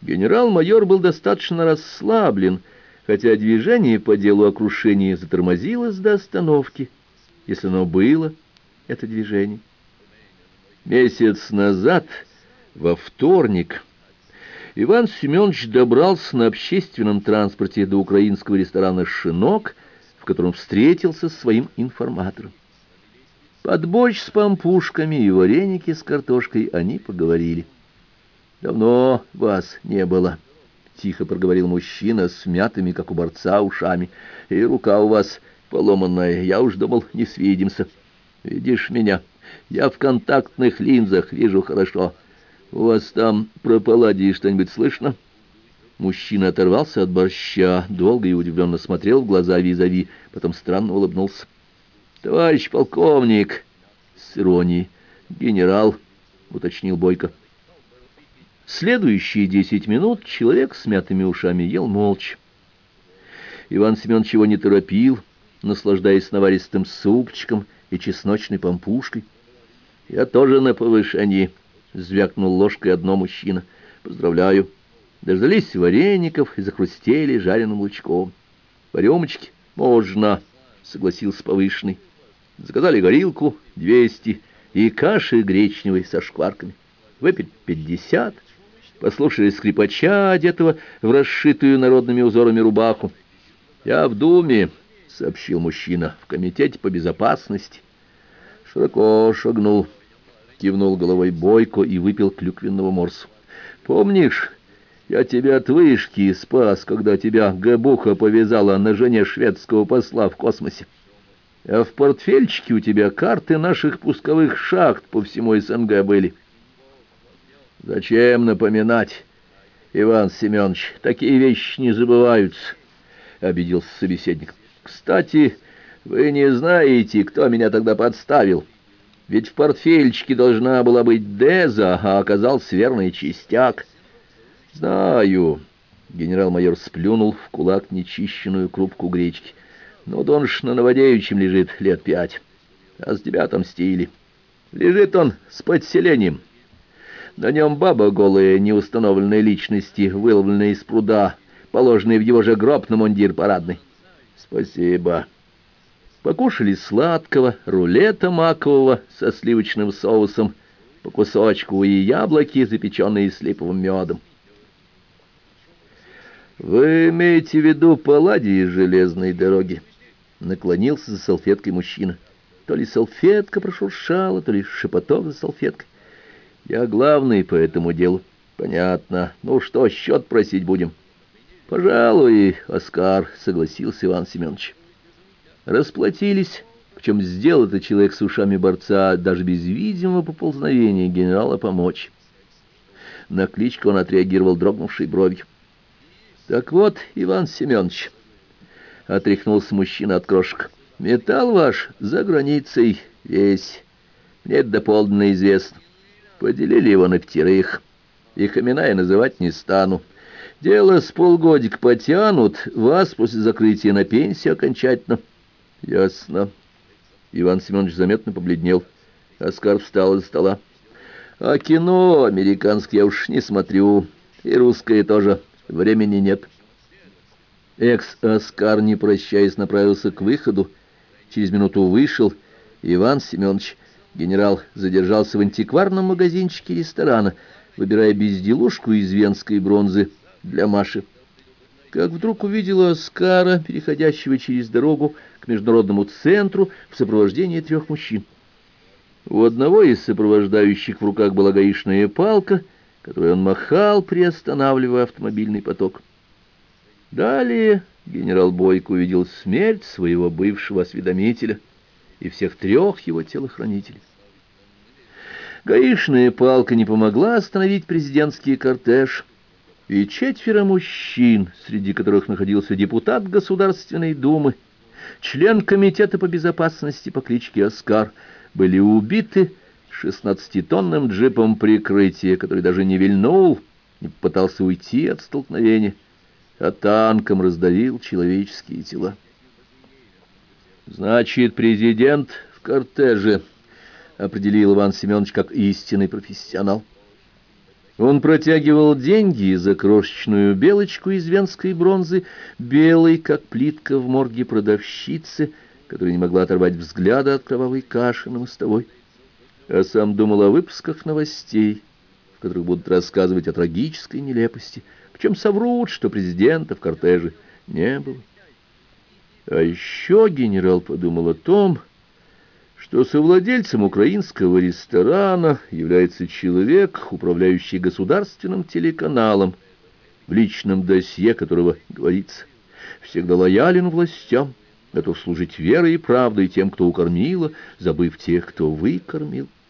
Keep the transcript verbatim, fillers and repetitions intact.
Генерал-майор был достаточно расслаблен, хотя движение по делу о крушении затормозилось до остановки, если оно было, это движение. Месяц назад, во вторник, Иван Семенович добрался на общественном транспорте до украинского ресторана «Шинок», в котором встретился с своим информатором. Под борщ с пампушками и вареники с картошкой они поговорили. «Давно вас не было», — тихо проговорил мужчина с мятыми, как у борца, ушами. «И рука у вас поломанная, я уж думал, не свидимся. Видишь меня, я в контактных линзах вижу хорошо. У вас там про Палладий что-нибудь слышно?» Мужчина оторвался от борща, долго и удивленно смотрел в глаза визави, потом странно улыбнулся. «Товарищ полковник!» — с иронией. «Генерал!» — уточнил Бойко. Следующие десять минут человек с мятыми ушами ел молча. Иван Семенович его не торопил, наслаждаясь наваристым супчиком и чесночной пампушкой. «Я тоже на повышении», — звякнул ложкой одно мужчина. «Поздравляю. Дождались вареников и захрустели жареным лучком. По рюмочке можно», — согласился повышенный. «Заказали горилку двести и каши гречневой со шкварками. Выпить пятьдесят. Послушали скрипача, одетого в расшитую народными узорами рубаху. «Я в Думе», — сообщил мужчина, — «в комитете по безопасности». «Широко шагнул», — кивнул головой Бойко и выпил клюквенного морсу. «Помнишь, я тебя от вышки спас, когда тебя Габуха повязала на жене шведского посла в космосе? А в портфельчике у тебя карты наших пусковых шахт по всему СНГ были». «Зачем напоминать, Иван Семенович? Такие вещи не забываются», — обиделся собеседник. «Кстати, вы не знаете, кто меня тогда подставил? Ведь в портфельчике должна была быть Деза, а оказался верный частяк». «Знаю», — генерал-майор сплюнул в кулак нечищенную крупку гречки. «Ну, да он ж на Новодевичьем лежит лет пять, а с тебя отомстили. Лежит он с подселением. На нем баба голая, неустановленной личности, выловленная из пруда, положенная в его же гроб на мундир парадный». «Спасибо». Покушали сладкого, рулета макового со сливочным соусом, по кусочку, и яблоки, запеченные с липовым медом. «Вы имеете в виду Палладий железной дороги?» — наклонился за салфеткой мужчина. То ли салфетка прошуршала, то ли шепоток за салфеткой. «Я главный по этому делу». «Понятно. Ну что, счет просить будем?» «Пожалуй, Оскар», — согласился Иван Семенович. Расплатились, причем сделал это человек с ушами борца даже без видимого поползновения генерала помочь. На кличку он отреагировал дрогнувшей бровью. «Так вот, Иван Семенович», — отряхнулся мужчина от крошек, — «металл ваш за границей весь. Мне это доподлинно известно. Поделили его на пятерых. Их имена я называть не стану. Дело с полгодик потянут, вас после закрытия на пенсию окончательно». «Ясно». Иван Семенович заметно побледнел. Оскар встал из стола. «А кино американское я уж не смотрю, и русское тоже. Времени нет». Экс-Оскар, не прощаясь, направился к выходу. Через минуту вышел. Иван Семенович, генерал, задержался в антикварном магазинчике ресторана, выбирая безделушку из венской бронзы для Маши. Как вдруг увидела Оскара, переходящего через дорогу к международному центру в сопровождении трех мужчин. У одного из сопровождающих в руках была гаишная палка, которой он махал, приостанавливая автомобильный поток. Далее генерал Бойко увидел смерть своего бывшего осведомителя и всех трех его телохранителей. Гаишная палка не помогла остановить президентский кортеж, и четверо мужчин, среди которых находился депутат Государственной Думы, член комитета по безопасности по кличке Оскар, были убиты шестнадцатитонным джипом прикрытия, который даже не вильнул, не попытался уйти от столкновения, а танком раздавил человеческие тела. «Значит, президент в кортеже», — определил Иван Семенович как истинный профессионал. Он протягивал деньги за крошечную белочку из венской бронзы, белой, как плитка в морге продавщицы, которая не могла оторвать взгляда от кровавой каши на мостовой. А сам думал о выпусках новостей, в которых будут рассказывать о трагической нелепости, причем соврут, что президента в кортеже не было. А еще генерал подумал о том, что совладельцем украинского ресторана является человек, управляющий государственным телеканалом, в личном досье которого говорится: всегда лоялен властям, готов служить верой и правдой тем, кто укормила, забыв тех, кто выкормил.